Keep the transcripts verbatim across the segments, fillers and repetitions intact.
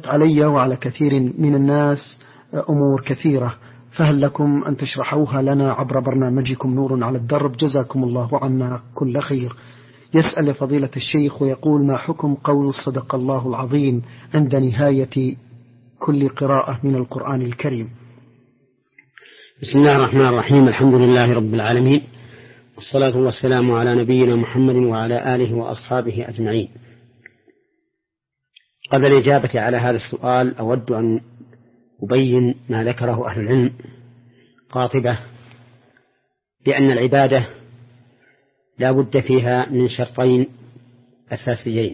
علي وعلى كثير من الناس أمور كثيرة، فهل لكم أن تشرحوها لنا عبر برنامجكم نور على الدرب؟ جزاكم الله عنا كل خير. يسأل فضيلة الشيخ ويقول: ما حكم قول صدق الله العظيم عند نهاية كل قراءة من القرآن الكريم؟ بسم الله الرحمن الرحيم. الحمد لله رب العالمين، والصلاة والسلام على نبينا محمد وعلى آله وأصحابه أجمعين. قبل الإجابة على هذا السؤال أود أن أبين ما ذكره أهل العلم قاطبة، بأن العبادة لا بد فيها من شرطين أساسيين: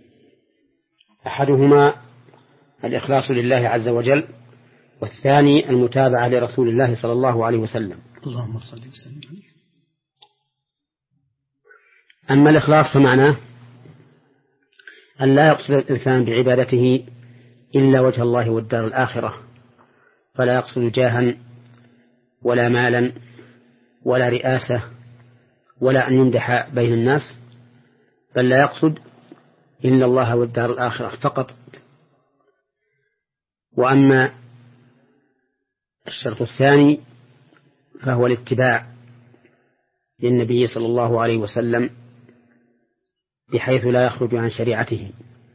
أحدهما الإخلاص لله عز وجل، والثاني المتابعة لرسول الله صلى الله عليه وسلم. اللهم صل وسلم عليه. أما الإخلاص فمعناه أن لا يقصد الإنسان بعبادته إلا وجه الله والدار الآخرة، فلا يقصد جاها ولا مالا ولا رئاسة ولا أن يمدح بين الناس، بل لا يقصد إلا الله والدار الآخرة فقط. وأما الشرط الثاني فهو الاتباع للنبي صلى الله عليه وسلم بحيث لا يخرج عن شريعته.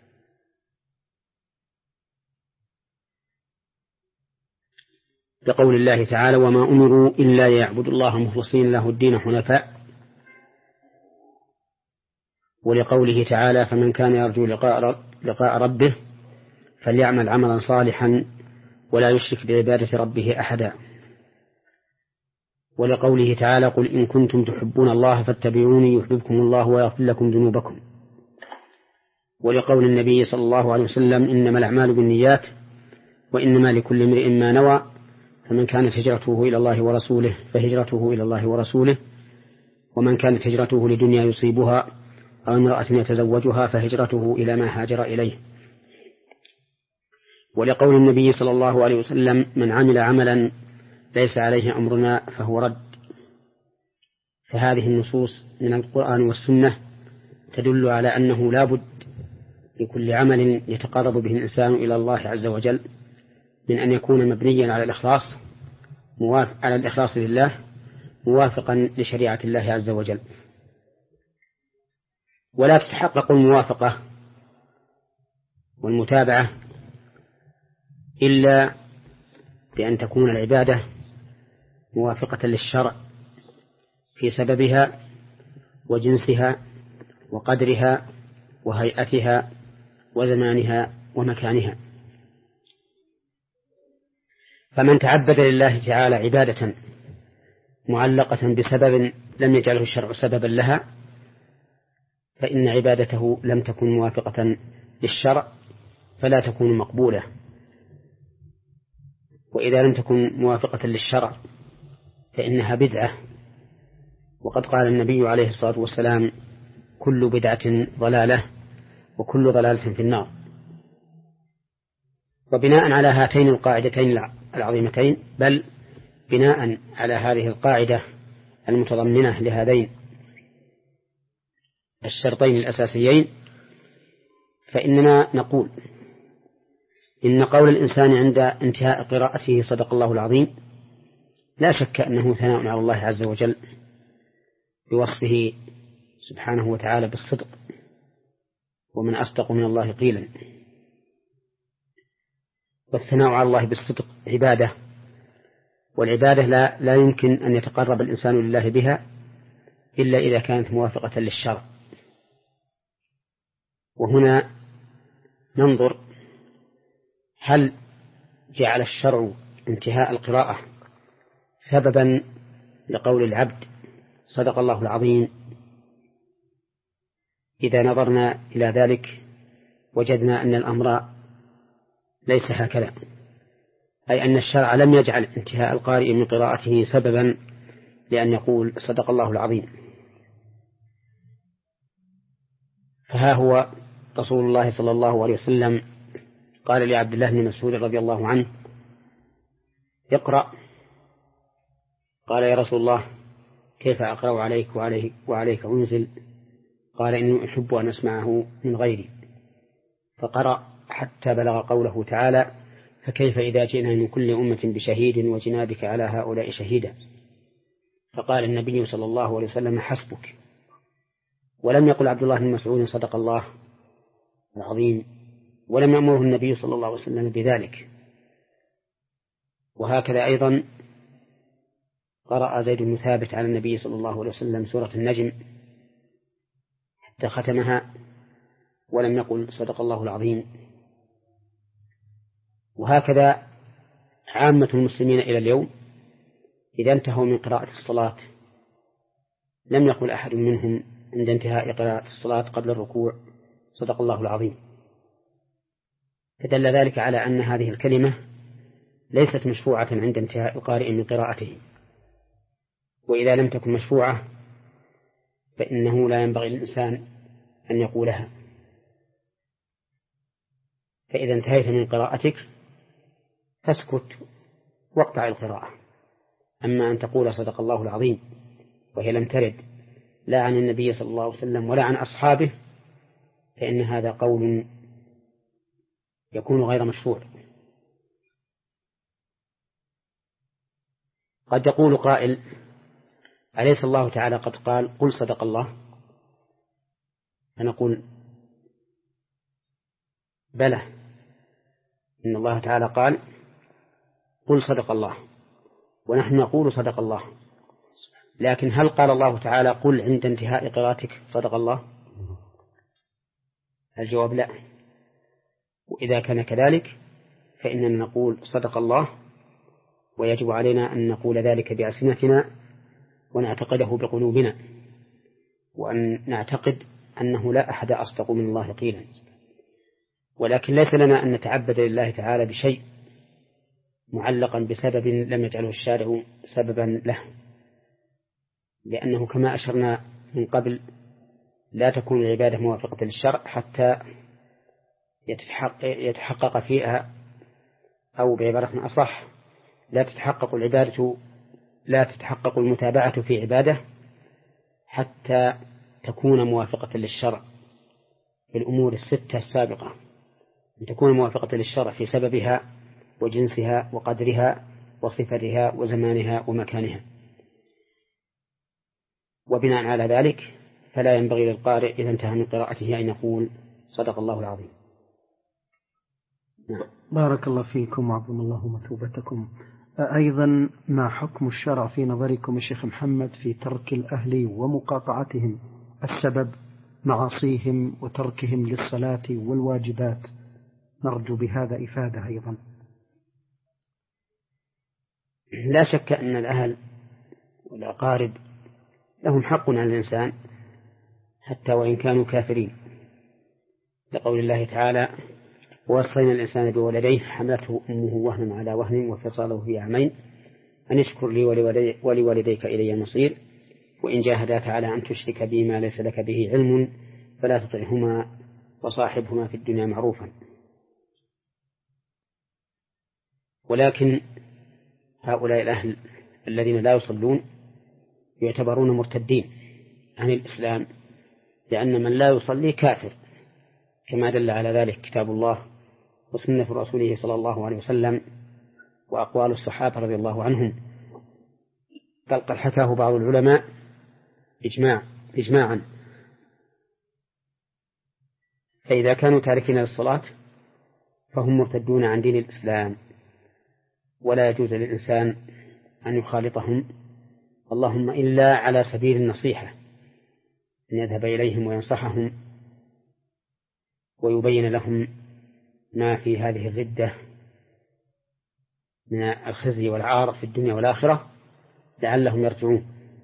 لقول الله تعالى: وما أمروا إلا ليعبدوا الله مخلصين له الدين حنفاء. ولقوله تعالى: فمن كان يرجو لقاء, لقاء ربه فليعمل عملا صالحا ولا يشرك بعبادة ربه أحدا. ولقوله تعالى: قل إن كنتم تحبون الله فاتبعوني يحببكم الله ويغفر لكم ذنوبكم. ولقول النبي صلى الله عليه وسلم: إنما الأعمال بالنيات وإنما لكل امرئ ما نوى، فمن كانت هجرته إلى الله ورسوله فهجرته إلى الله ورسوله، ومن كانت هجرته لدنيا يصيبها أو امرأة يتزوجها فهجرته إلى ما هاجر إليه. ولقول النبي صلى الله عليه وسلم: من عمل عملا ليس عليه أمرنا فهو رد. فهذه النصوص من القرآن والسنة تدل على أنه لا بد لكل عمل يتقرب به الإنسان إلى الله عز وجل من أن يكون مبنيا على الإخلاص موافق على الإخلاص لله موافقا لشريعة الله عز وجل. ولا تتحقق الموافقة والمتابعة إلا بأن تكون العبادة موافقة للشرع في سببها وجنسها وقدرها وهيئتها وزمانها ومكانها. فمن تعبد لله تعالى عبادة معلقة بسبب لم يجعله الشرع سببا لها فإن عبادته لم تكن موافقة للشرع فلا تكون مقبولة. وإذا لم تكن موافقة للشرع فإنها بدعة، وقد قال النبي عليه الصلاة والسلام: كل بدعة ضلالة وكل ضلالة في النار. وبناء على هاتين القاعدتين العظيمتين، بل بناء على هذه القاعدة المتضمنة لهذين الشرطين الأساسيين، فإننا نقول إن قول الإنسان عند انتهاء قراءته صدق الله العظيم لا شك أنه ثناء على الله عز وجل بوصفه سبحانه وتعالى بالصدق، ومن أصدق من الله قيلا. والثناء على الله بالصدق عبادة، والعبادة لا, لا يمكن أن يتقرب الإنسان لله بها إلا إذا كانت موافقة للشرع. وهنا ننظر هل جعل الشرع انتهاء القراءة سببا لقول العبد صدق الله العظيم. إذا نظرنا إلى ذلك وجدنا أن الأمر ليس هكذا، أي أن الشرع لم يجعل انتهاء القارئ من قراءته سببا لأن يقول صدق الله العظيم. فها هو رسول الله صلى الله عليه وسلم قال لعبد الله بن مسعود رضي الله عنه: اقرأ. قال: يا رسول الله كيف أقرأ عليك وعليك, وعليك أنزل؟ قال: إني أحب أن أسمعه من غيري. فقرأ حتى بلغ قوله تعالى فكيف إذا جئنا من كل أمة بشهيد وجئنا بك على هؤلاء شهيدا. فقال النبي صلى الله عليه وسلم حسبك. ولم يقل عبد الله بن مسعود صدق الله العظيم، ولم يأمره النبي صلى الله عليه وسلم بذلك. وهكذا أيضا قرأ زيد بن ثابت على النبي صلى الله عليه وسلم سورة النجم حتى ختمها ولم يقل صدق الله العظيم. وهكذا عامة المسلمين إلى اليوم إذا انتهوا من قراءة الصلاة لم يقل أحد منهم عند انتهاء قراءة الصلاة قبل الركوع صدق الله العظيم. فدل ذلك على أن هذه الكلمة ليست مشفوعة عند انتهاء القارئ من قراءته، وإذا لم تكن مشفوعة فإنه لا ينبغي للإنسان أن يقولها. فإذا انتهيت من قراءتك فاسكت واقطع القراءة. أما أن تقول صدق الله العظيم وهي لم ترد لا عن النبي صلى الله عليه وسلم ولا عن أصحابه فإن هذا قول يكون غير مشروع. قد يقول قائل أليس الله تعالى قد قال قل صدق الله؟ فنقول بلى، إن الله تعالى قال قل صدق الله ونحن نقول صدق الله، لكن هل قال الله تعالى قل عند انتهاء قراءتك صدق الله؟ الجواب لا. وإذا كان كذلك فإننا نقول صدق الله، ويجب علينا أن نقول ذلك بألسنتنا ونعتقده بقلوبنا، وأن نعتقد أنه لا أحد أصدق من الله قيلا. ولكن ليس لنا أن نتعبد لله تعالى بشيء معلقا بسبب لم يجعله الشارع سببا له، لأنه كما أشرنا من قبل لا تكون العبادة موافقة للشرع حتى يتحقق فيها، أو بعبارة أصح لا تتحقق العبادة لا تتحقق المتابعة في عبادة حتى تكون موافقة للشرع في الأمور الستة السابقة، أن تكون موافقة للشرع في سببها وجنسها وقدرها وصفتها وزمانها ومكانها. وبناء على ذلك فلا ينبغي للقارئ إذا انتهى من قراءته أن يقول صدق الله العظيم. نعم. بارك الله فيكم وعظم الله مثوبتكم. أيضا ما حكم الشرع في نظركم الشيخ محمد في ترك الأهل ومقاطعتهم السبب معاصيهم وتركهم للصلاة والواجبات؟ نرجو بهذا إفادة أيضا. لا شك أن الأهل والأقارب لهم حق على الإنسان حتى وإن كانوا كافرين، لقول الله تعالى ووصينا الإنسان بولديه حملته أمه وهنا على وهن وفصاله في عامين أن اشكر لي ولوالديك إلي المصير وإن جاهداك على أن تشرك بي ما ليس لك به علم فلا تطعهما وصاحبهما في الدنيا معروفا. ولكن هؤلاء الأهل الذين لا يصلون يعتبرون مرتدين عن الإسلام، لأن من لا يصلي كافر، كما دل على ذلك كتاب الله وسنة رسوله صلى الله عليه وسلم وأقوال الصحابة رضي الله عنهم، بل قد حكاه بعض العلماء إجماع إجماعا. فإذا كانوا تاركين للصلاة فهم مرتدون عن دين الإسلام، ولا يجوز للإنسان أن يخالطهم، اللهم إلا على سبيل النصيحة، أن يذهب إليهم وينصحهم ويبين لهم ما في هذه الردة من الخزي والعار في الدنيا والآخرة لعلهم يرجعون.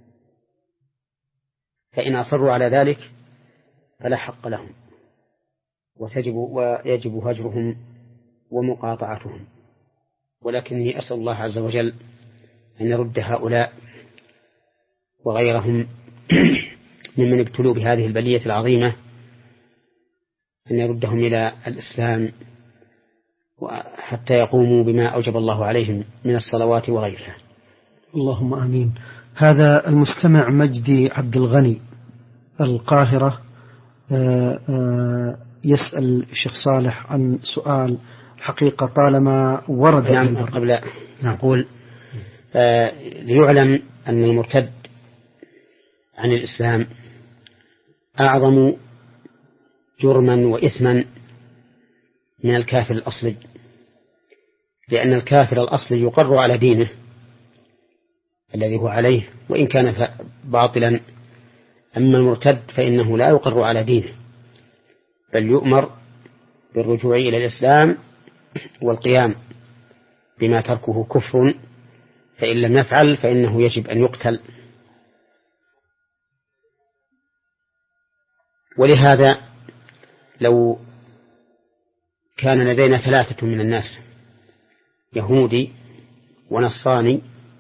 فإن أصروا على ذلك فلا حق لهم، وتجب ويجب هجرهم ومقاطعتهم. ولكني أسأل الله عز وجل أن يرد هؤلاء وغيرهم ممن ابتلوا بهذه البلية العظيمة، أن يردهم إلى الإسلام حتى يقوموا بما أوجب الله عليهم من الصلوات وغيرها. اللهم آمين. هذا المستمع مجدي عبد الغني القاهرة يسأل الشيخ صالح عن سؤال حقيقة طالما ورد. نعم قبل نقول آه ليعلم أن المرتد عن الإسلام أعظم جرما وإثما من الكافر الأصلي، لأن الكافر الأصلي يقر على دينه الذي هو عليه وإن كان باطلا، أما المرتد فإنه لا يقر على دينه بل يؤمر بالرجوع إلى الإسلام والقيام بما تركه كفر، فإن لم يفعل فإنه يجب أن يقتل. ولهذا لو كان لدينا ثلاثة من الناس يهودي ونصراني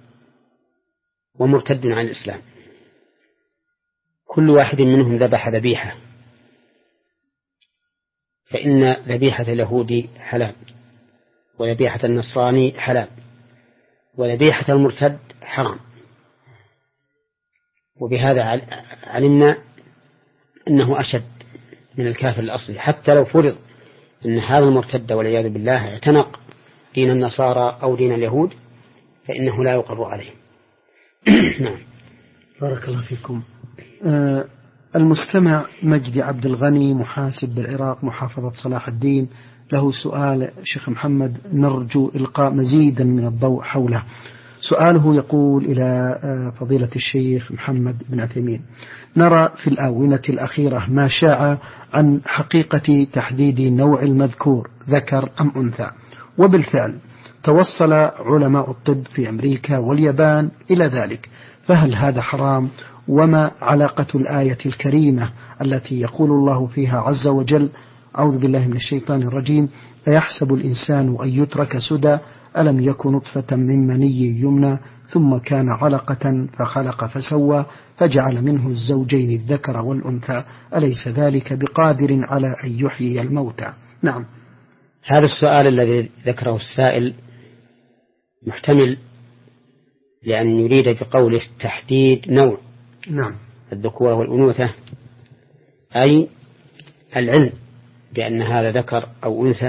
ومرتد عن الإسلام، كل واحد منهم ذبح ذبيحة، فإن ذبيحة اليهودي حلال وذبيحة النصراني حلال وذبيحة المرتد حرام. وبهذا علمنا أنه أشد من الكافر الأصلي، حتى لو فرض أن هذا المرتد والعياذ بالله اعتنق دين النصارى أو دين اليهود فإنه لا يقر عليه. نعم. بارك الله فيكم. آه المستمع مجدي عبد الغني محاسب بالعراق محافظة صلاح الدين له سؤال شيخ محمد نرجو إلقاء مزيدا من الضوء حوله. سؤاله يقول إلى فضيلة الشيخ محمد بن عثيمين: نرى في الآونة الأخيرة ما شاع عن حقيقة تحديد نوع المذكور ذكر أم أنثى، وبالفعل توصل علماء الطب في أمريكا واليابان إلى ذلك، فهل هذا حرام؟ وما علاقة الآية الكريمة التي يقول الله فيها عز وجل: أعوذ بالله من الشيطان الرجيم، فيحسب الإنسان أن يترك سدى ألم يكن نطفة من مني يمنى ثم كان علقة فخلق فسوى فجعل منه الزوجين الذكر والأنثى أليس ذلك بقادر على أن يحيي الموتى؟ نعم. هذا السؤال الذي ذكره السائل محتمل، لأن يريد بقوله تحديد نوع نعم الذكورة والأنوثة، أي العلم بأن هذا ذكر أو أنثى،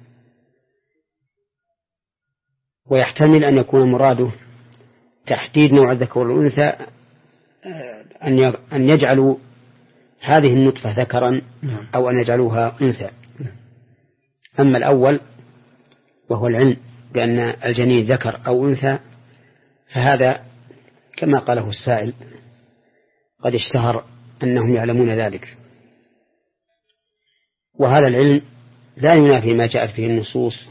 ويحتمل أن يكون مراده تحديد نوع الذكر والأنثى أن يجعلوا هذه النطفة ذكرا أو أن يجعلوها أنثى. أما الأول وهو العلم بأن الجنين ذكر أو أنثى فهذا كما قاله السائل قد اشتهر أنهم يعلمون ذلك، وهذا العلم لا ينافي ما جاءت به النصوص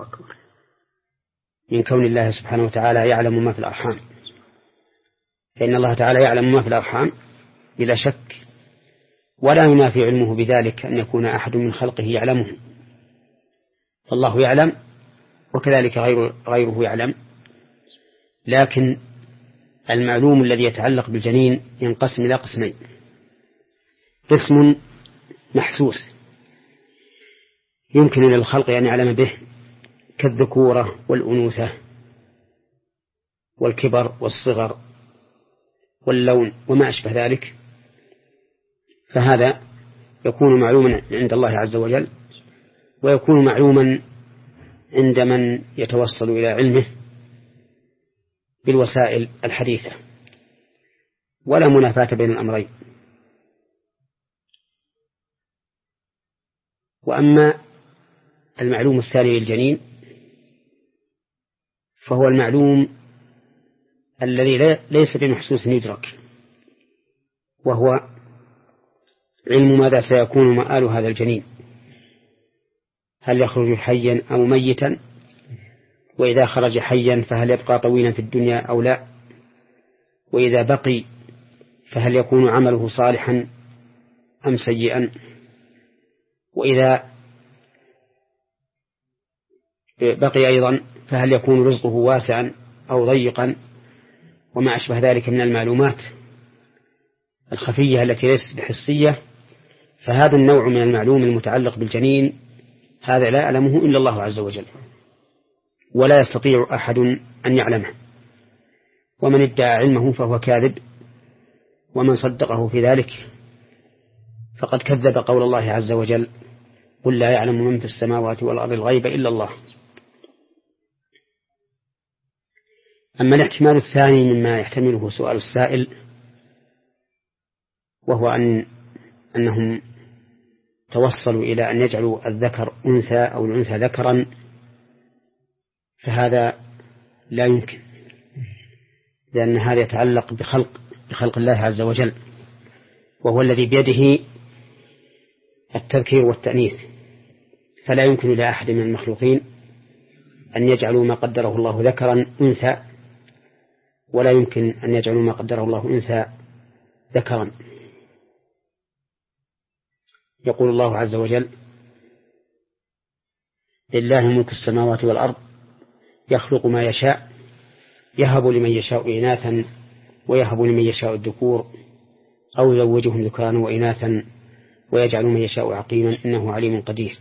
من كون الله سبحانه وتعالى يعلم ما في الأرحام، فإن الله تعالى يعلم ما في الأرحام بلا شك، ولا ينافي علمه بذلك أن يكون أحد من خلقه يعلمه، فالله يعلم وكذلك غير غيره يعلم. لكن المعلوم الذي يتعلق بالجنين ينقسم إلى قسمين: قسم محسوس يمكن للخلق أن يعلم به كالذكورة والأنوثة والكبر والصغر واللون وما أشبه ذلك، فهذا يكون معلوما عند الله عز وجل، ويكون معلوما عند من يتوصل إلى علمه بالوسائل الحديثة، ولا منافاة بين الأمرين. وأما المعلوم الثاني للجنين فهو المعلوم الذي ليس بمحسوس يدرك، وهو علم ماذا سيكون مآل هذا الجنين، هل يخرج حيا أو ميتا، وإذا خرج حيا فهل يبقى طويلا في الدنيا أو لا، وإذا بقي فهل يكون عمله صالحا أم سيئا، وإذا بقي أيضا فهل يكون رزقه واسعا أو ضيقا، وما أشبه ذلك من المعلومات الخفية التي ليست بحسية. فهذا النوع من المعلوم المتعلق بالجنين هذا لا يعلمه إلا الله عز وجل، ولا يستطيع أحد أن يعلمه، ومن ادعى علمه فهو كاذب، ومن صدقه في ذلك فقد كذب قول الله عز وجل: قل لا يعلم من في السماوات والأرض الغيب إلا الله. أما الاحتمال الثاني مما يحتمله سؤال السائل، وهو أن أنهم توصلوا إلى أن يجعلوا الذكر أنثى أو الأنثى ذكرا، فهذا لا يمكن، لأن هذا يتعلق بخلق بخلق الله عز وجل، وهو الذي بيده التذكير والتأنيث، فلا يمكن لأحد من المخلوقين أن يجعلوا ما قدره الله ذكرا أنثى، ولا يمكن أن يجعلوا ما قدره الله أنثى ذكرا. يقول الله عز وجل: لله ملك السماوات والأرض يخلق ما يشاء يهب لمن يشاء إناثا ويهب لمن يشاء الذكور أو يزوجهم ذكرانا وإناثا ويجعل من يشاء عقيما إنه عليم قدير.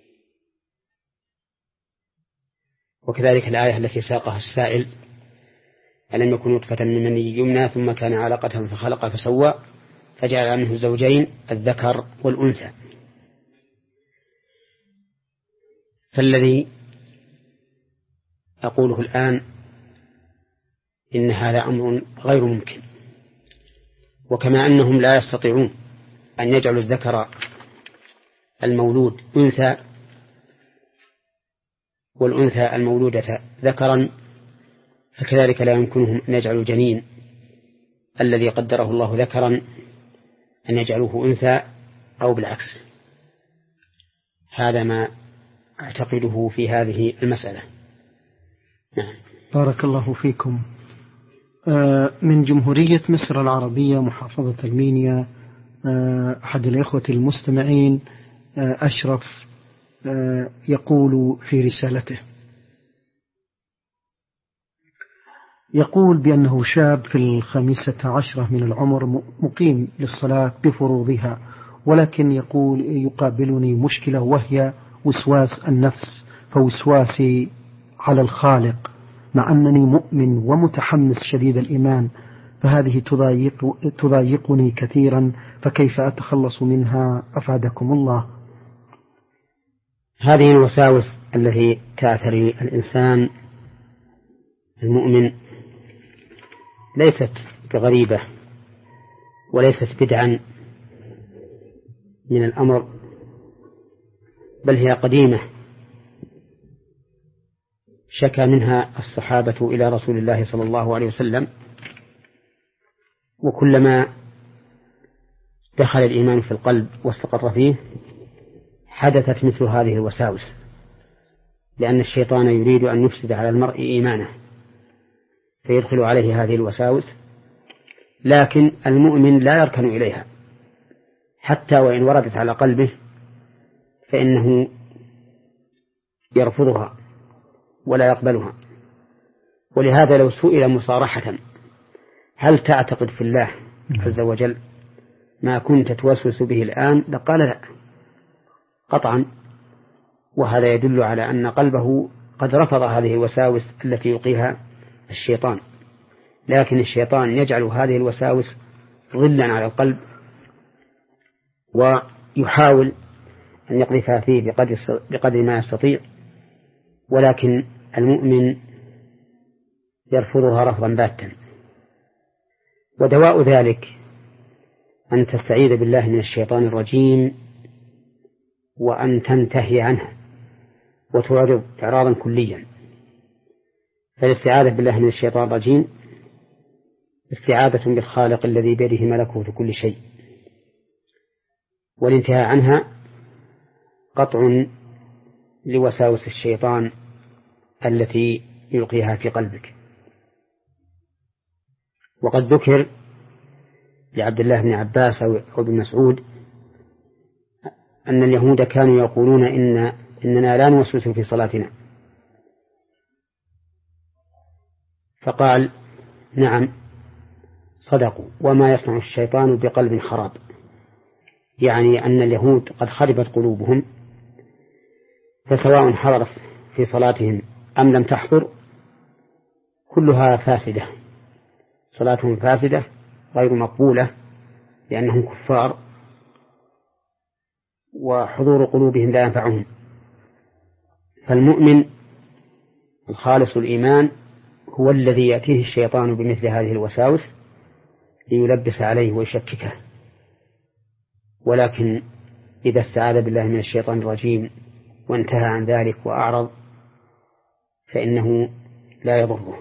وكذلك الآية التي ساقها السائل: ألم يكن نطفة من مني يمنى ثم كان علقة فخلق فسوى فجعل منه الزوجين الذكر والأنثى. فالذي أقوله الآن إن هذا أمر غير ممكن، وكما أنهم لا يستطيعون أن يجعلوا الذكر المولود أنثى والأنثى المولودة ذكرا، فكذلك لا يمكنهم أن يجعلوا الجنين الذي قدره الله ذكرا أن يجعلوه أنثى أو بالعكس. هذا ما أعتقده في هذه المسألة. نعم. بارك الله فيكم. من جمهورية مصر العربية محافظة المنيا، أحد الإخوة المستمعين أشرف يقول في رسالته، يقول بأنه شاب في الخامسة عشرة من العمر مقيم للصلاة بفروضها، ولكن يقول يقابلني مشكلة وهي وسواس النفس، فوسواسي على الخالق مع أنني مؤمن ومتحمس شديد الإيمان، فهذه تضايق تضايقني كثيرا، فكيف أتخلص منها أفادكم الله؟ هذه الوساوس التي تعثر الإنسان المؤمن ليست بغريبة وليست بدعا من الأمر، بل هي قديمة شكى منها الصحابة إلى رسول الله صلى الله عليه وسلم، وكلما دخل الإيمان في القلب واستقر فيه حدثت مثل هذه الوساوس، لأن الشيطان يريد أن يفسد على المرء إيمانه فيدخل عليه هذه الوساوس، لكن المؤمن لا يركن إليها حتى وإن وردت على قلبه فإنه يرفضها ولا يقبلها. ولهذا لو سئل مصارحة: هل تعتقد في الله عز وجل ما كنت توسوس به الآن؟ لقال لا قطعا، وهذا يدل على أن قلبه قد رفض هذه الوساوس التي يلقيها الشيطان، لكن الشيطان يجعل هذه الوساوس ظلا على القلب ويحاول أن يقذفها فيه بقدر ما يستطيع، ولكن المؤمن يرفضها رفضا باتا. ودواء ذلك أن تستعيذ بالله من الشيطان الرجيم وأن تنتهي عنه وتعرض إعراضا كليا. فالاستعاذة بالله من الشيطان الرجيم استعاذة بالخالق الذي بيده ملكوت كل شيء، والانتهاء عنها قطع لوساوس الشيطان التي يلقيها في قلبك. وقد ذكر لعبد الله بن عباس أو ابن مسعود أن اليهود كانوا يقولون إن إننا لا نوسوس في صلاتنا، فقال: نعم صدقوا، وما يصنع الشيطان بقلب خراب، يعني أن اليهود قد خربت قلوبهم، فسواء حضرت في صلاتهم أم لم تحضر كلها فاسدة، صلاتهم فاسدة غير مقبولة لأنهم كفار، وحضور قلوبهم لا ينفعهم. فالمؤمن الخالص الإيمان هو الذي يأتيه الشيطان بمثل هذه الوساوس ليلبس عليه ويشككه، ولكن إذا استعاذ بالله من الشيطان الرجيم وانتهى عن ذلك وأعرض فإنه لا يضره.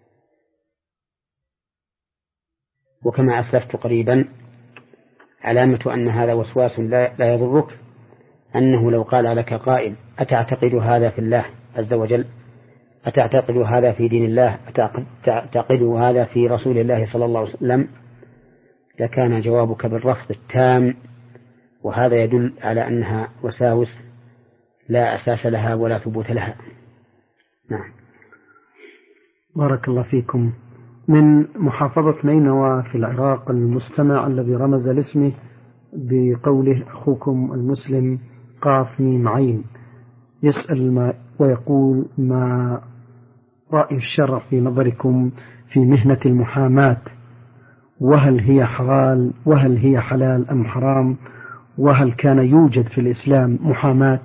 وكما أسلفت قريبا علامة أن هذا وسواس لا يضرك أنه لو قال لك قائل أتعتقد هذا في الله عز وجل، أتعتقد هذا في دين الله، أتعتقد هذا في رسول الله صلى الله عليه وسلم، لكان جوابك بالرفض التام، وهذا يدل على أنها وساوس لا أساس لها ولا ثبوت لها. نعم. بارك الله فيكم. من محافظة نينوى في العراق المستمع الذي رمز لاسمه بقوله أخوكم المسلم قاف ميم عين يسأل ما ويقول: ما رأي الشرع في نظركم في مهنة المحاماة؟ وهل هي حلال وهل هي حلال أم حرام؟ وهل كان يوجد في الإسلام محاماة؟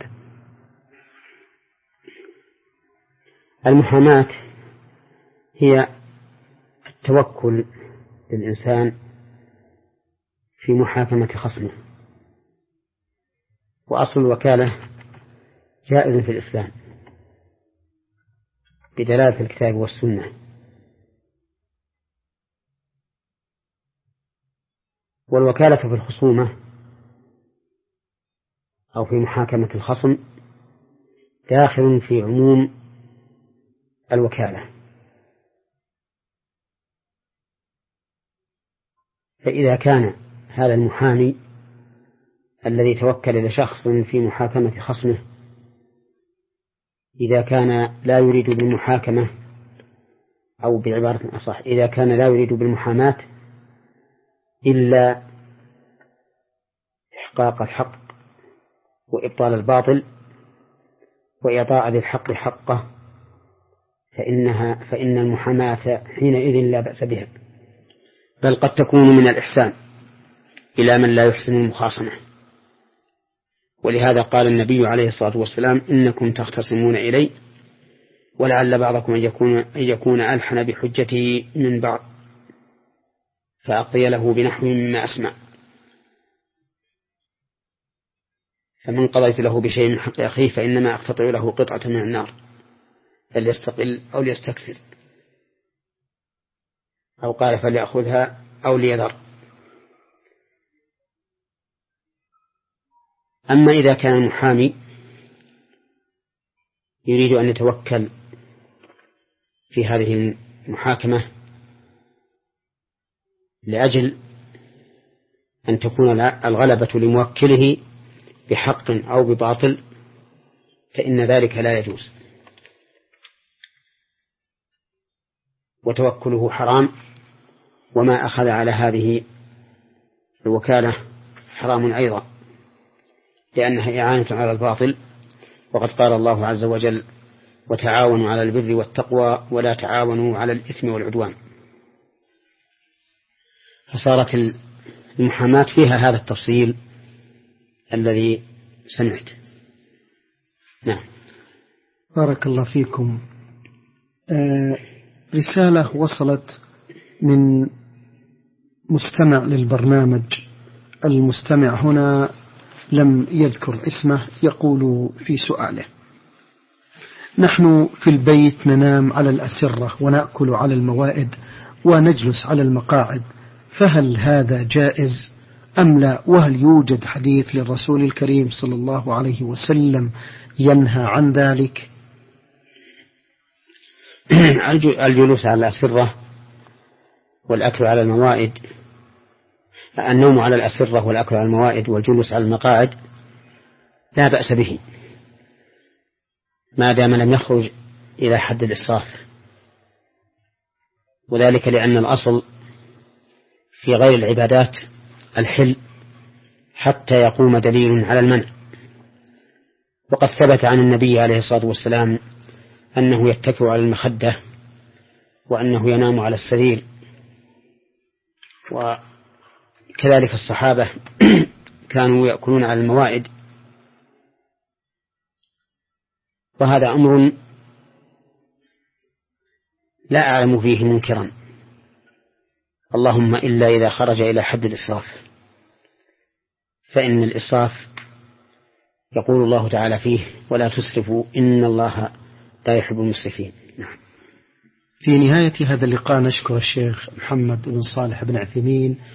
المحاماة هي التوكل للإنسان في محاكمة خصمه، وأصل الوكالة جائز في الإسلام بدلالة الكتاب والسنة. والوكالة في الخصومة أو في محاكمة الخصم داخل في عموم الوكالة، فإذا كان هذا المحامي الذي توكل لشخص في محاكمة خصمه إذا كان لا يريد بالمحاكمة، أو بعبارة أصح إذا كان لا يريد بالمحاماة إلا إحقاق الحق وإبطال الباطل وإعطاء ذي الحق حقه، فإنها فإن المحاماة حينئذ لا بأس بها، بل قد تكون من الإحسان إلى من لا يحسن المخاصمة. ولهذا قال النبي عليه الصلاة والسلام: إنكم تختصمون إلي ولعل بعضكم أن يكون, أن يكون ألحن بحجته من بعض فأقضي له بنحو مما أسمع، فمن قضيت له بشيء من حق أخيه فإنما أقتطع له قطعة من النار فليستقل أو ليستكثر، أو قال فليأخذها أو ليذر. أما إذا كان المحامي يريد أن يتوكل في هذه المحاكمة لأجل أن تكون الغلبة لموكله بحق أو بباطل فإن ذلك لا يجوز، وتوكله حرام، وما أخذ على هذه الوكالة حرام أيضا، لأنها إعانة على الباطل، وقد قال الله عز وجل: وتعاونوا على البر والتقوى ولا تعاونوا على الإثم والعدوان. فصارت المحاماة فيها هذا التفصيل الذي سمعت. نعم. بارك الله فيكم. آه رسالة وصلت من مستمع للبرنامج. المستمع هنا لم يذكر اسمه، يقول في سؤاله: نحن في البيت ننام على الأسرة ونأكل على الموائد ونجلس على المقاعد، فهل هذا جائز أم لا؟ وهل يوجد حديث للرسول الكريم صلى الله عليه وسلم ينهى عن ذلك؟ الجلوس على الأسرة والأكل على الموائد، النوم على الأسرة والأكل على الموائد والجلوس على المقاعد لا بأس به ما دام لم يخرج إلى حد الإسراف، وذلك لأن الأصل في غير العبادات الحل حتى يقوم دليل على المنع. وقد ثبت عن النبي عليه الصلاة والسلام أنه يتكئ على المخدة وأنه ينام على السرير، وكذلك الصحابة كانوا يأكلون على الموائد وهذا أمر لا أعلم فيه منكرا، اللهم إلا إذا خرج إلى حد الإسراف، فإن الإسراف يقول الله تعالى فيه ولا تسرفوا إن الله لا يحب المسرفين. في نهاية هذا اللقاء نشكر الشيخ محمد بن صالح بن عثيمين